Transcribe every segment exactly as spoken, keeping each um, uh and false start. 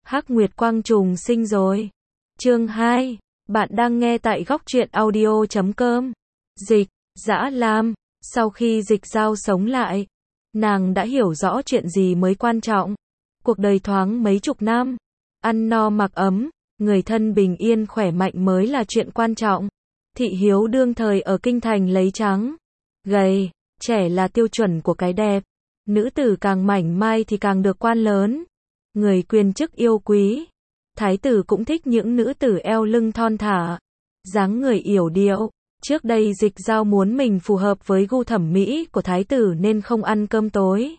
Hắc Nguyệt Quang trùng sinh rồi. Chương hai. Bạn đang nghe tại góc truyện audio chấm com. Dịch, Dã Lam. Sau khi Dịch Dao sống lại, nàng đã hiểu rõ chuyện gì mới quan trọng. Cuộc đời thoáng mấy chục năm, ăn no mặc ấm, người thân bình yên khỏe mạnh mới là chuyện quan trọng. Thị Hiếu đương thời ở kinh thành lấy trắng, gầy, trẻ là tiêu chuẩn của cái đẹp. Nữ tử càng mảnh mai thì càng được quan lớn, người quyền chức yêu quý. Thái tử cũng thích những nữ tử eo lưng thon thả, dáng người yểu điệu. Trước đây Dịch Dao muốn mình phù hợp với gu thẩm mỹ của thái tử nên không ăn cơm tối,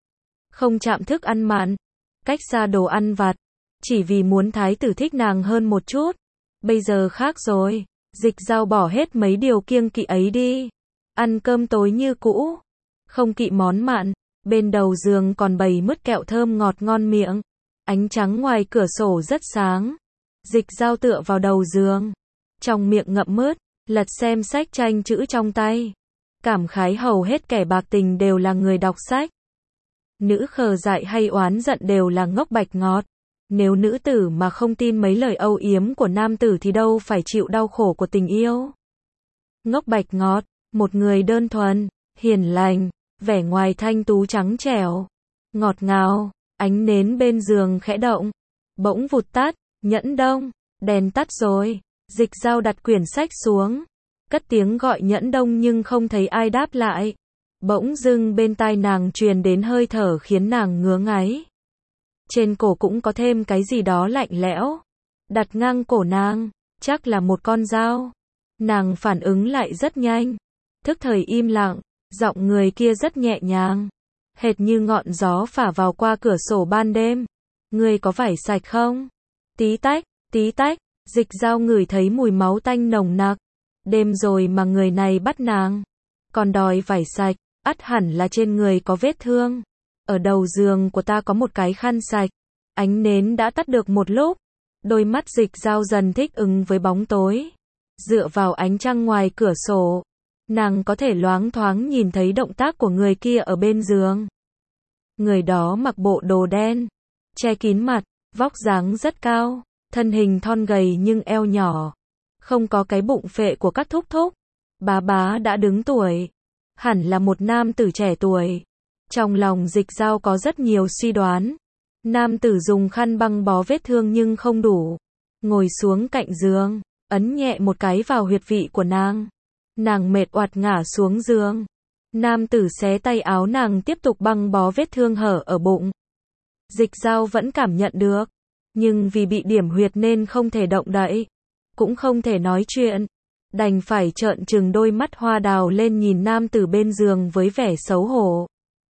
không chạm thức ăn mặn, cách xa đồ ăn vặt, chỉ vì muốn thái tử thích nàng hơn một chút. Bây giờ khác rồi, Dịch Dao bỏ hết mấy điều kiêng kỵ ấy đi, ăn cơm tối như cũ, không kỵ món mặn. Bên đầu giường còn bày mứt kẹo thơm ngọt ngon miệng. Ánh trắng ngoài cửa sổ rất sáng. Dịch Dao tựa vào đầu giường, trong miệng ngậm mứt, lật xem sách tranh chữ trong tay. Cảm khái hầu hết kẻ bạc tình đều là người đọc sách. Nữ khờ dại hay oán giận đều là ngốc bạch ngọt. Nếu nữ tử mà không tin mấy lời âu yếm của nam tử thì đâu phải chịu đau khổ của tình yêu. Ngốc bạch ngọt, một người đơn thuần, hiền lành, vẻ ngoài thanh tú trắng trẻo, ngọt ngào. Ánh nến bên giường khẽ động, bỗng vụt tắt. Nhẫn Đông, đèn tắt rồi. Dịch Dao đặt quyển sách xuống, cất tiếng gọi Nhẫn Đông nhưng không thấy ai đáp lại. Bỗng dưng bên tai nàng truyền đến hơi thở khiến nàng ngứa ngáy. Trên cổ cũng có thêm cái gì đó lạnh lẽo, đặt ngang cổ nàng, chắc là một con dao. Nàng phản ứng lại rất nhanh, thức thời im lặng. Giọng người kia rất nhẹ nhàng, hệt như ngọn gió phả vào qua cửa sổ ban đêm. Ngươi có vải sạch không? Tí tách, tí tách. Dịch Dao ngửi thấy mùi máu tanh nồng nặc. Đêm rồi mà người này bắt nàng, còn đòi vải sạch, ắt hẳn là trên người có vết thương. Ở đầu giường của ta có một cái khăn sạch. Ánh nến đã tắt được một lúc, đôi mắt Dịch Dao dần thích ứng với bóng tối. Dựa vào ánh trăng ngoài cửa sổ, nàng có thể loáng thoáng nhìn thấy động tác của người kia ở bên giường. Người đó mặc bộ đồ đen, che kín mặt, vóc dáng rất cao, thân hình thon gầy nhưng eo nhỏ, không có cái bụng phệ của các thúc thúc. Bá bá đã đứng tuổi, hẳn là một nam tử trẻ tuổi. Trong lòng Dịch Dao có rất nhiều suy đoán. Nam tử dùng khăn băng bó vết thương nhưng không đủ, ngồi xuống cạnh giường, ấn nhẹ một cái vào huyệt vị của nàng. Nàng mệt oặt ngả xuống giường. Nam tử xé tay áo nàng tiếp tục băng bó vết thương hở ở bụng. Dịch Dao vẫn cảm nhận được, nhưng vì bị điểm huyệt nên không thể động đậy, cũng không thể nói chuyện, đành phải trợn trừng đôi mắt hoa đào lên nhìn nam tử bên giường với vẻ xấu hổ.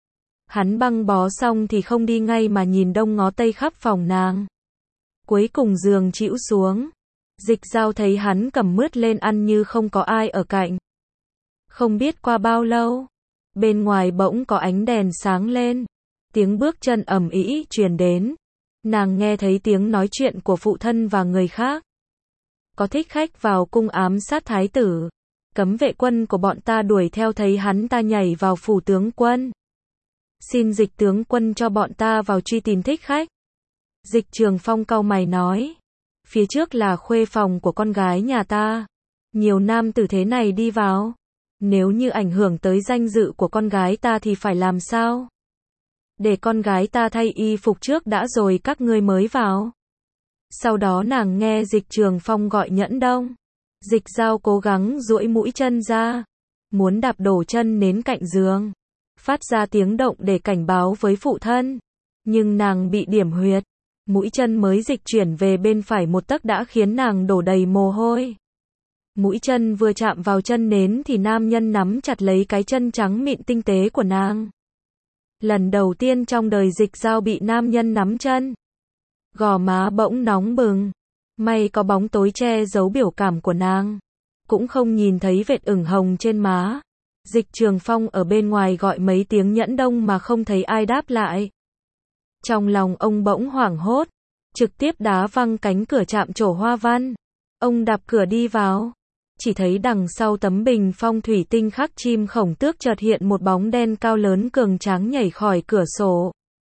Hắn băng bó xong thì không đi ngay mà nhìn đông ngó tây khắp phòng nàng. Cuối cùng giường chĩu xuống. Dịch Dao thấy hắn cầm mứt lên ăn như không có ai ở cạnh. Không biết qua bao lâu, bên ngoài bỗng có ánh đèn sáng lên, tiếng bước chân ầm ĩ truyền đến. Nàng nghe thấy tiếng nói chuyện của phụ thân và người khác. Có thích khách vào cung ám sát thái tử. Cấm vệ quân của bọn ta đuổi theo thấy hắn ta nhảy vào phủ tướng quân. Xin Dịch tướng quân cho bọn ta vào truy tìm thích khách. Dịch Trường Phong cau mày nói. Phía trước là khuê phòng của con gái nhà ta. Nhiều nam tử thế này đi vào, nếu như ảnh hưởng tới danh dự của con gái ta thì phải làm sao? Để con gái ta thay y phục trước đã rồi các ngươi mới vào. Sau đó nàng nghe Dịch Trường Phong gọi Nhẫn Đông. Dịch Dao cố gắng duỗi mũi chân ra, muốn đạp đổ chân nến cạnh giường, phát ra tiếng động để cảnh báo với phụ thân. Nhưng nàng bị điểm huyệt. Mũi chân mới dịch chuyển về bên phải một tấc đã khiến nàng đổ đầy mồ hôi. Mũi chân vừa chạm vào chân nến thì nam nhân nắm chặt lấy cái chân trắng mịn tinh tế của nàng. Lần đầu tiên trong đời Dịch Dao bị nam nhân nắm chân. Gò má bỗng nóng bừng. May có bóng tối che giấu biểu cảm của nàng, cũng không nhìn thấy vệt ửng hồng trên má. Dịch Trường Phong ở bên ngoài gọi mấy tiếng Nhẫn Đông mà không thấy ai đáp lại. Trong lòng ông bỗng hoảng hốt, trực tiếp đá văng cánh cửa chạm trổ hoa văn. Ông đạp cửa đi vào, chỉ thấy đằng sau tấm bình phong thủy tinh khắc chim khổng tước chợt hiện một bóng đen cao lớn cường tráng nhảy khỏi cửa sổ.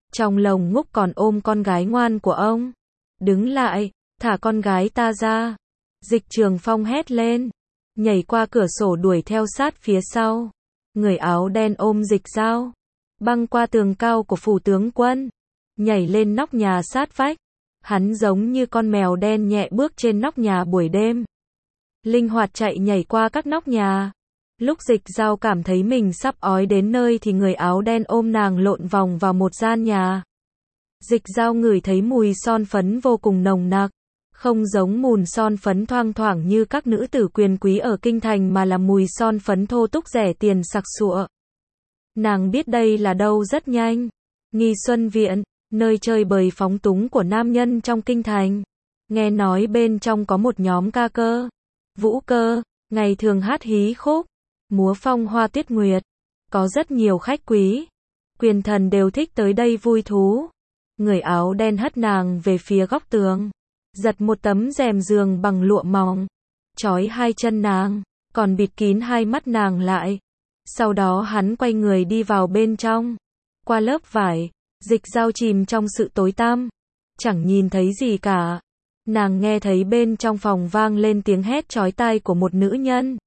Trong lồng ngúc còn ôm con gái ngoan của ông. Đứng lại, thả con gái ta ra. Dịch Trường Phong hét lên, nhảy qua cửa sổ đuổi theo sát phía sau. Người áo đen ôm Dịch Dao, băng qua tường cao của phủ tướng quân, nhảy lên nóc nhà sát vách. Hắn giống như con mèo đen nhẹ bước trên nóc nhà buổi đêm, linh hoạt chạy nhảy qua các nóc nhà. Lúc Dịch Dao cảm thấy mình sắp ói đến nơi thì người áo đen ôm nàng lộn vòng vào một gian nhà. Dịch Dao ngửi thấy mùi son phấn vô cùng nồng nặc, không giống mùn son phấn thoang thoảng như các nữ tử quyền quý ở kinh thành mà là mùi son phấn thô túc rẻ tiền sặc sụa. Nàng biết đây là đâu rất nhanh. Nghi Xuân Viện, nơi chơi bời phóng túng của nam nhân trong kinh thành. Nghe nói bên trong có một nhóm ca cơ, vũ cơ, ngày thường hát hí khúc, múa phong hoa tuyết nguyệt. Có rất nhiều khách quý, quyền thần đều thích tới đây vui thú. Người áo đen hất nàng về phía góc tường, giật một tấm rèm giường bằng lụa mỏng, trói hai chân nàng, còn bịt kín hai mắt nàng lại. Sau đó hắn quay người đi vào bên trong. Qua lớp vải, Dịch Dao chìm trong sự tối tăm, chẳng nhìn thấy gì cả. Nàng nghe thấy bên trong phòng vang lên tiếng hét chói tai của một nữ nhân.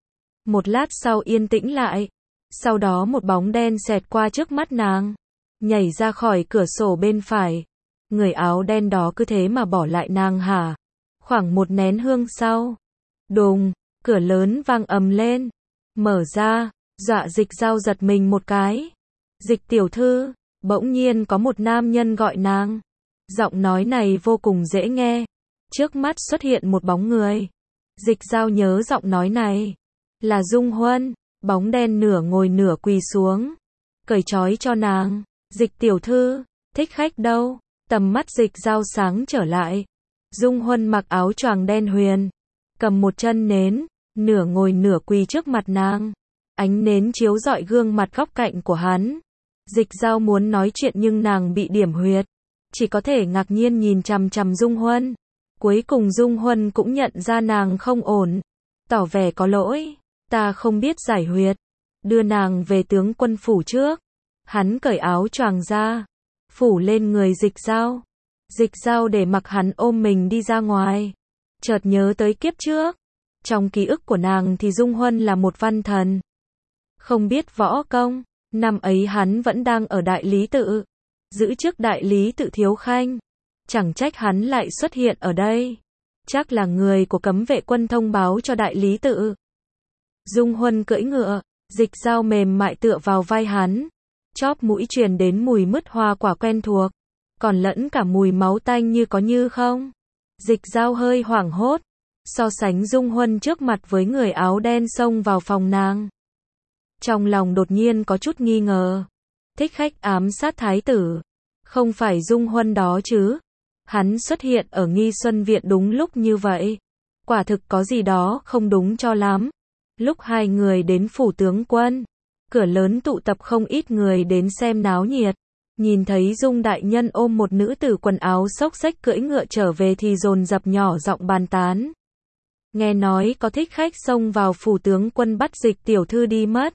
Một lát sau yên tĩnh lại, sau đó một bóng đen xẹt qua trước mắt nàng, nhảy ra khỏi cửa sổ bên phải. Người áo đen đó cứ thế mà bỏ lại nàng hả? Khoảng một nén hương sau, đùng, cửa lớn vang ầm lên, mở ra, dọa Dịch Dao giật mình một cái. Dịch tiểu thư, bỗng nhiên có một nam nhân gọi nàng. Giọng nói này vô cùng dễ nghe. Trước mắt xuất hiện một bóng người. Dịch Dao nhớ giọng nói này là Dung Huân. Bóng đen nửa ngồi nửa quỳ xuống, cởi trói cho nàng. Dịch tiểu thư, thích khách đâu? Tầm mắt Dịch Dao sáng trở lại. Dung Huân mặc áo choàng đen huyền, cầm một chân nến, nửa ngồi nửa quỳ trước mặt nàng. Ánh nến chiếu rọi gương mặt góc cạnh của hắn. Dịch Dao muốn nói chuyện nhưng nàng bị điểm huyệt, chỉ có thể ngạc nhiên nhìn chằm chằm Dung Huân. Cuối cùng Dung Huân cũng nhận ra nàng không ổn, tỏ vẻ có lỗi. Ta không biết giải huyệt, đưa nàng về tướng quân phủ trước. Hắn cởi áo choàng ra, phủ lên người Dịch Dao. Dịch Dao để mặc hắn ôm mình đi ra ngoài, chợt nhớ tới kiếp trước. Trong ký ức của nàng thì Dung Huân là một văn thần, không biết võ công. Năm ấy hắn vẫn đang ở Đại Lý Tự, giữ chức Đại Lý Tự thiếu khanh. Chẳng trách hắn lại xuất hiện ở đây. Chắc là người của cấm vệ quân thông báo cho Đại Lý Tự. Dung Huân cưỡi ngựa, Dịch Dao mềm mại tựa vào vai hắn. Chóp mũi truyền đến mùi mứt hoa quả quen thuộc, còn lẫn cả mùi máu tanh như có như không. Dịch Dao hơi hoảng hốt, so sánh Dung Huân trước mặt với người áo đen xông vào phòng nàng. Trong lòng đột nhiên có chút nghi ngờ. Thích khách ám sát thái tử, không phải Dung Huân đó chứ? Hắn xuất hiện ở Nghi Xuân Viện đúng lúc như vậy. Quả thực có gì đó không đúng cho lắm. Lúc hai người đến phủ tướng quân, cửa lớn tụ tập không ít người đến xem náo nhiệt. Nhìn thấy Dung đại nhân ôm một nữ tử quần áo xốc xếch cưỡi ngựa trở về thì dồn dập nhỏ giọng bàn tán. Nghe nói có thích khách xông vào phủ tướng quân bắt Dịch tiểu thư đi mất.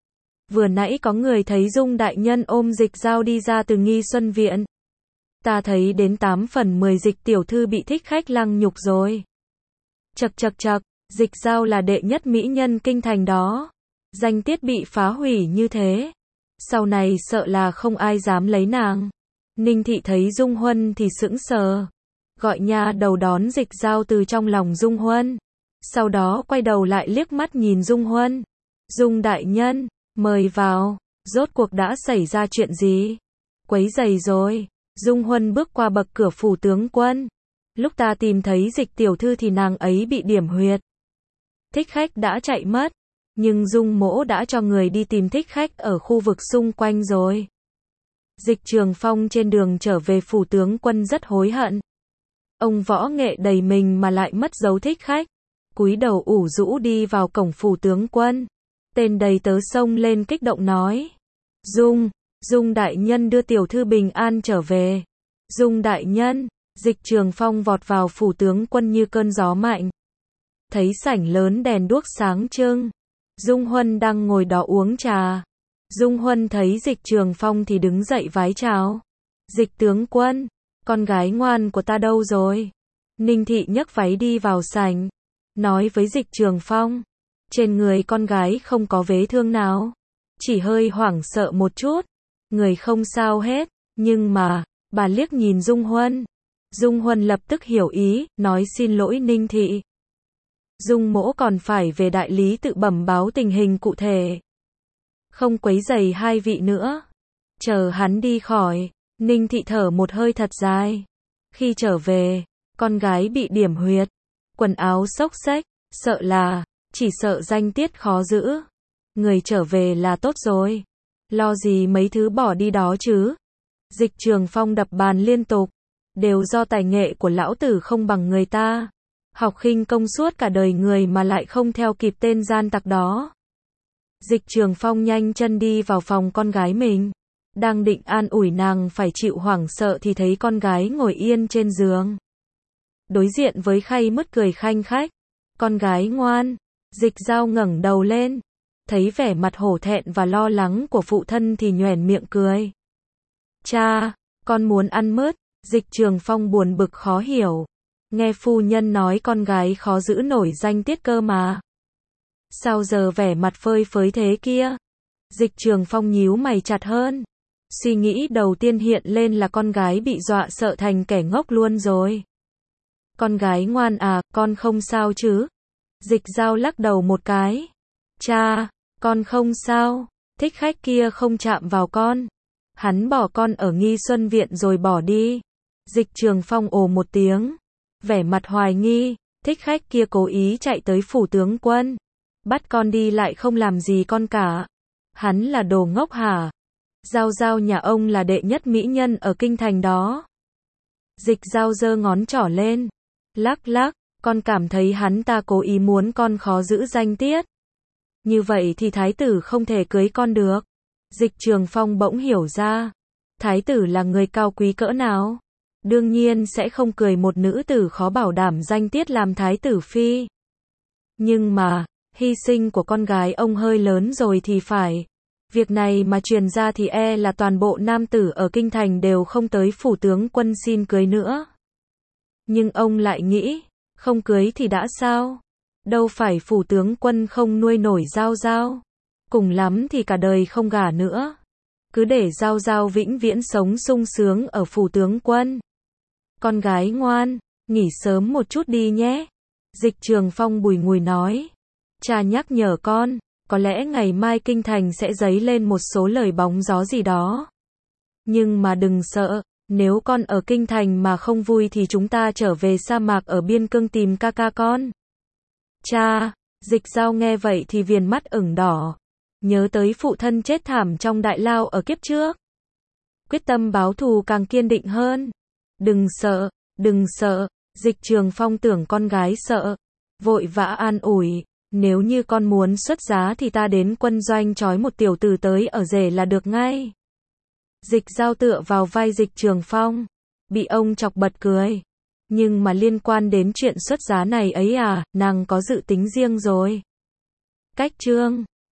Vừa nãy có người thấy Dung đại nhân ôm Dịch Dao đi ra từ Nghi Xuân Viện. Ta thấy đến tám phần mười Dịch tiểu thư bị thích khách lăng nhục rồi. Chậc chậc chậc, Dịch Dao là đệ nhất mỹ nhân kinh thành đó. Danh tiết bị phá hủy như thế, sau này sợ là không ai dám lấy nàng. Ninh thị thấy Dung Huân thì sững sờ, gọi nha đầu đón Dịch Dao từ trong lòng Dung Huân. Sau đó quay đầu lại liếc mắt nhìn Dung Huân. Dung đại nhân, mời vào. Rốt cuộc đã xảy ra chuyện gì? Quấy rầy rồi. Dung Huân bước qua bậc cửa phủ tướng quân. Lúc ta tìm thấy Dịch tiểu thư thì nàng ấy bị điểm huyệt. Thích khách đã chạy mất, nhưng Dung mỗ đã cho người đi tìm thích khách ở khu vực xung quanh rồi. Dịch Trường Phong trên đường trở về phủ tướng quân rất hối hận. Ông võ nghệ đầy mình mà lại mất dấu thích khách. Cúi đầu ủ rũ đi vào cổng phủ tướng quân. Tên đầy tớ xông lên kích động nói. Dung, Dung đại nhân đưa tiểu thư bình an trở về. Dung đại nhân, Dịch Trường Phong vọt vào phủ tướng quân như cơn gió mạnh. Thấy sảnh lớn đèn đuốc sáng trưng. Dung Huân đang ngồi đó uống trà. Dung Huân thấy Dịch Trường Phong thì đứng dậy vái chào. Dịch tướng quân, con gái ngoan của ta đâu rồi? Ninh Thị nhấc váy đi vào sảnh, nói với Dịch Trường Phong. Trên người con gái không có vết thương nào, chỉ hơi hoảng sợ một chút, người không sao hết, nhưng mà, bà liếc nhìn Dung Huân. Dung Huân lập tức hiểu ý, nói xin lỗi Ninh Thị. Dung mỗ còn phải về đại lý tự bẩm báo tình hình cụ thể. Không quấy rầy hai vị nữa. Chờ hắn đi khỏi, Ninh Thị thở một hơi thật dài. Khi trở về, con gái bị điểm huyệt, quần áo xốc xếch, sợ là, chỉ sợ danh tiết khó giữ. Người trở về là tốt rồi. Lo gì mấy thứ bỏ đi đó chứ. Dịch Trường Phong đập bàn liên tục. Đều do tài nghệ của lão tử không bằng người ta. Học khinh công suốt cả đời người mà lại không theo kịp tên gian tặc đó. Dịch Trường Phong nhanh chân đi vào phòng con gái mình. Đang định an ủi nàng phải chịu hoảng sợ thì thấy con gái ngồi yên trên giường. Đối diện với Khay Mứt cười khanh khách. Con gái ngoan. Dịch Dao ngẩng đầu lên. Thấy vẻ mặt hổ thẹn và lo lắng của phụ thân thì nhoẻn miệng cười. Cha, con muốn ăn mứt. Dịch Trường Phong buồn bực khó hiểu. Nghe phu nhân nói con gái khó giữ nổi danh tiết cơ mà. Sao giờ vẻ mặt phơi phới thế kia? Dịch Trường Phong nhíu mày chặt hơn. Suy nghĩ đầu tiên hiện lên là con gái bị dọa sợ thành kẻ ngốc luôn rồi. Con gái ngoan à, con không sao chứ? Dịch Dao lắc đầu một cái. Cha, con không sao. Thích khách kia không chạm vào con. Hắn bỏ con ở Nghi Xuân Viện rồi bỏ đi. Dịch Trường Phong ồ một tiếng. Vẻ mặt hoài nghi. Thích khách kia cố ý chạy tới phủ tướng quân. Bắt con đi lại không làm gì con cả. Hắn là đồ ngốc hả? Giao Giao nhà ông là đệ nhất mỹ nhân ở kinh thành đó. Dịch Dao giơ ngón trỏ lên. Lắc lắc, con cảm thấy hắn ta cố ý muốn con khó giữ danh tiết. Như vậy thì thái tử không thể cưới con được. Dịch Trường Phong bỗng hiểu ra. Thái tử là người cao quý cỡ nào? Đương nhiên sẽ không cười một nữ tử khó bảo đảm danh tiết làm thái tử phi. Nhưng mà, hy sinh của con gái ông hơi lớn rồi thì phải. Việc này mà truyền ra thì e là toàn bộ nam tử ở kinh thành đều không tới phủ tướng quân xin cưới nữa. Nhưng ông lại nghĩ, không cưới thì đã sao? Đâu phải phủ tướng quân không nuôi nổi Giao Giao. Cùng lắm thì cả đời không gả nữa. Cứ để Giao Giao vĩnh viễn sống sung sướng ở phủ tướng quân. Con gái ngoan, nghỉ sớm một chút đi nhé. Dịch Trường Phong bùi ngùi nói. Cha nhắc nhở con, có lẽ ngày mai kinh thành sẽ dấy lên một số lời bóng gió gì đó. Nhưng mà đừng sợ, nếu con ở kinh thành mà không vui thì chúng ta trở về sa mạc ở biên cương tìm ca ca con. Cha, Dịch Dao nghe vậy thì viền mắt ửng đỏ. Nhớ tới phụ thân chết thảm trong đại lao ở kiếp trước. Quyết tâm báo thù càng kiên định hơn. Đừng sợ, đừng sợ. Dịch Trường Phong tưởng con gái sợ. Vội vã an ủi. Nếu như con muốn xuất giá thì ta đến quân doanh trói một tiểu tử tới ở rể là được ngay. Dịch Dao tựa vào vai Dịch Trường Phong. Bị ông chọc bật cười. Nhưng mà liên quan đến chuyện xuất giá này ấy à, nàng có dự tính riêng rồi. Cách chương